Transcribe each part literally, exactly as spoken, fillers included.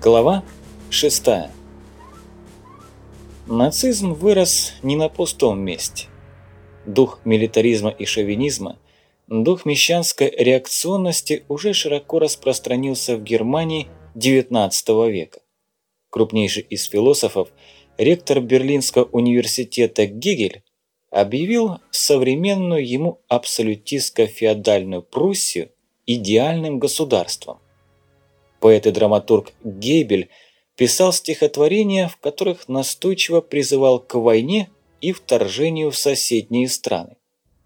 Глава шестая. Нацизм вырос не на пустом месте. Дух милитаризма и шовинизма, дух мещанской реакционности уже широко распространился в Германии девятнадцатого века. Крупнейший из философов, ректор Берлинского университета Гегель, объявил современную ему абсолютистско-феодальную Пруссию идеальным государством. Поэт и драматург Гейбель писал стихотворения, в которых настойчиво призывал к войне и вторжению в соседние страны.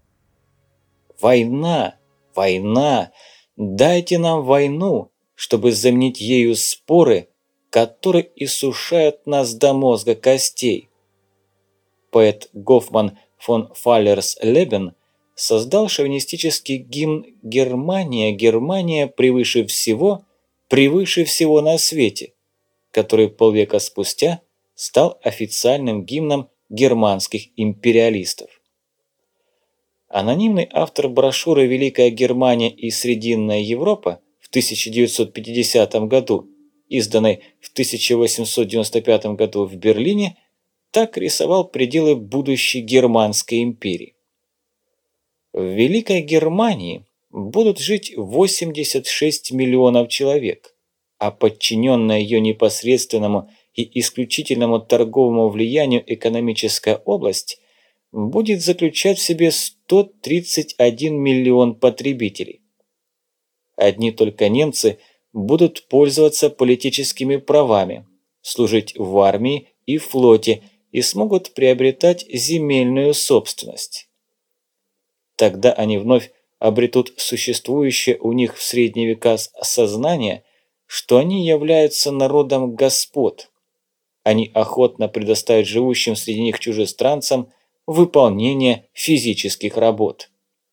«Война! Война! Дайте нам войну, чтобы заменить ею споры, которые иссушают нас до мозга костей». Поэт Гофман фон Фаллерслебен создал шовинистический гимн «Германия, Германия превыше всего, превыше всего на свете», который полвека спустя стал официальным гимном германских империалистов. Анонимный автор брошюры «Великая Германия и Срединная Европа» в тысяча девятьсот пятидесятом году, изданной в тысяча восемьсот девяносто пятом году в Берлине, так рисовал пределы будущей Германской империи. В Великой Германии будут жить восемьдесят шесть миллионов человек, а подчиненная ее непосредственному и исключительному торговому влиянию экономическая область будет заключать в себе сто тридцать один миллион потребителей. Одни только немцы будут пользоваться политическими правами, служить в армии и флоте и смогут приобретать земельную собственность. Тогда они вновь обретут существующее у них в средние века сознание, что они являются народом господ. Они охотно предоставят живущим среди них чужестранцам выполнение физических работ.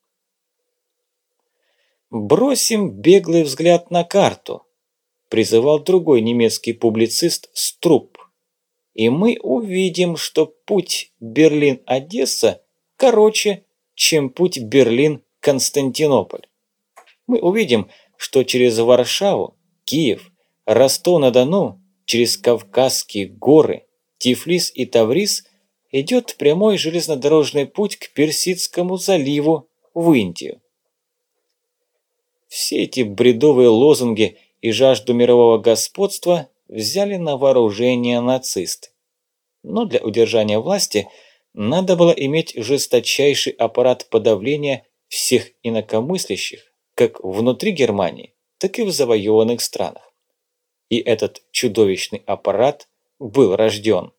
«Бросим беглый взгляд на карту», – призывал другой немецкий публицист Струпп, «и мы увидим, что путь Берлин-Одесса короче, чем путь Берлин-Константинополь. Мы увидим, что через Варшаву, Киев, Ростов-на-Дону, через Кавказские горы, Тифлис и Таврис идет прямой железнодорожный путь к Персидскому заливу в Индию». Все эти бредовые лозунги и жажду мирового господства взяли на вооружение нацисты. Но для удержания власти надо было иметь жесточайший аппарат подавления всех инакомыслящих, как внутри Германии, так и в завоеванных странах. И этот чудовищный аппарат был рожден.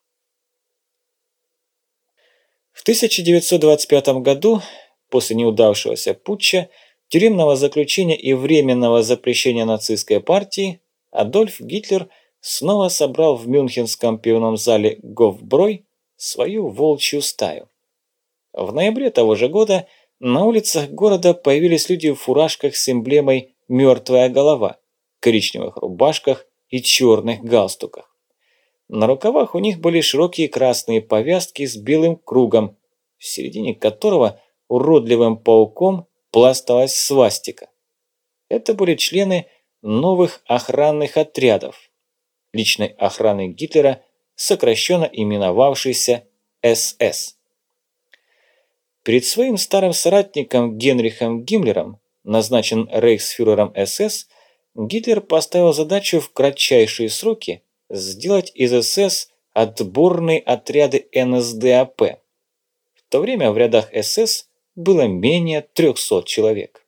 В тысяча девятьсот двадцать пятом году, после неудавшегося путча, тюремного заключения и временного запрещения нацистской партии, Адольф Гитлер снова собрал в мюнхенском пивном зале Гофброй свою волчью стаю. В ноябре того же года на улицах города появились люди в фуражках с эмблемой «Мертвая голова», коричневых рубашках и черных галстуках. На рукавах у них были широкие красные повязки с белым кругом, в середине которого уродливым пауком пласталась свастика. Это были члены новых охранных отрядов, личной охраны Гитлера, сокращенно именовавшейся эс эс. Перед своим старым соратником Генрихом Гиммлером, назначен рейхсфюрером эс эс, Гитлер поставил задачу в кратчайшие сроки сделать из эс эс отборные отряды эн эс дэ а пэ. В то время в рядах эс эс было менее трёхсот человек.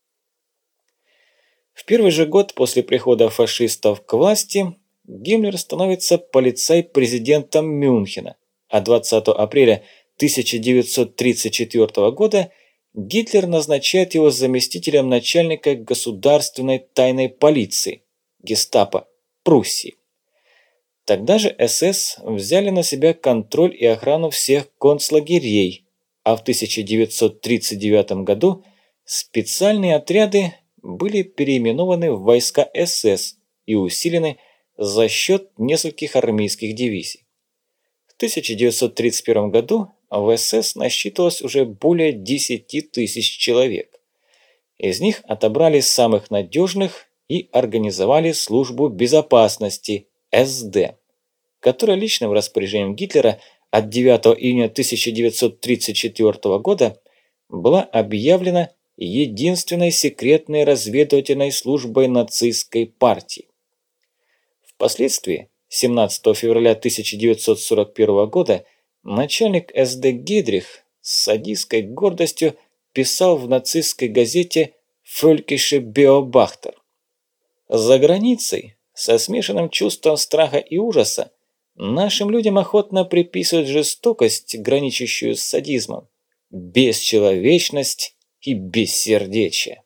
В первый же год после прихода фашистов к власти Гиммлер становится полицай-президентом Мюнхена, а двадцатого апреля тысяча девятьсот тридцать четвёртого года Гитлер назначает его заместителем начальника государственной тайной полиции, гестапо, Пруссии. Тогда же эс эс взяли на себя контроль и охрану всех концлагерей, а в тысяча девятьсот тридцать девятом году специальные отряды были переименованы в войска эс эс и усилены за счет нескольких армейских дивизий. В тысяча девятьсот тридцать первом году в эс эс насчитывалось уже более десяти тысяч человек. Из них отобрали самых надежных и организовали службу безопасности эс дэ, которая личным распоряжением Гитлера от девятого июня тысяча девятьсот тридцать четвёртого года была объявлена единственной секретной разведывательной службой нацистской партии. Впоследствии, семнадцатого февраля тысяча девятьсот сорок первого года, начальник эс дэ Гейдрих с садистской гордостью писал в нацистской газете «Фолькische Beobachter». За границей, со смешанным чувством страха и ужаса, нашим людям охотно приписывают жестокость, граничащую с садизмом, бесчеловечность и бессердечие.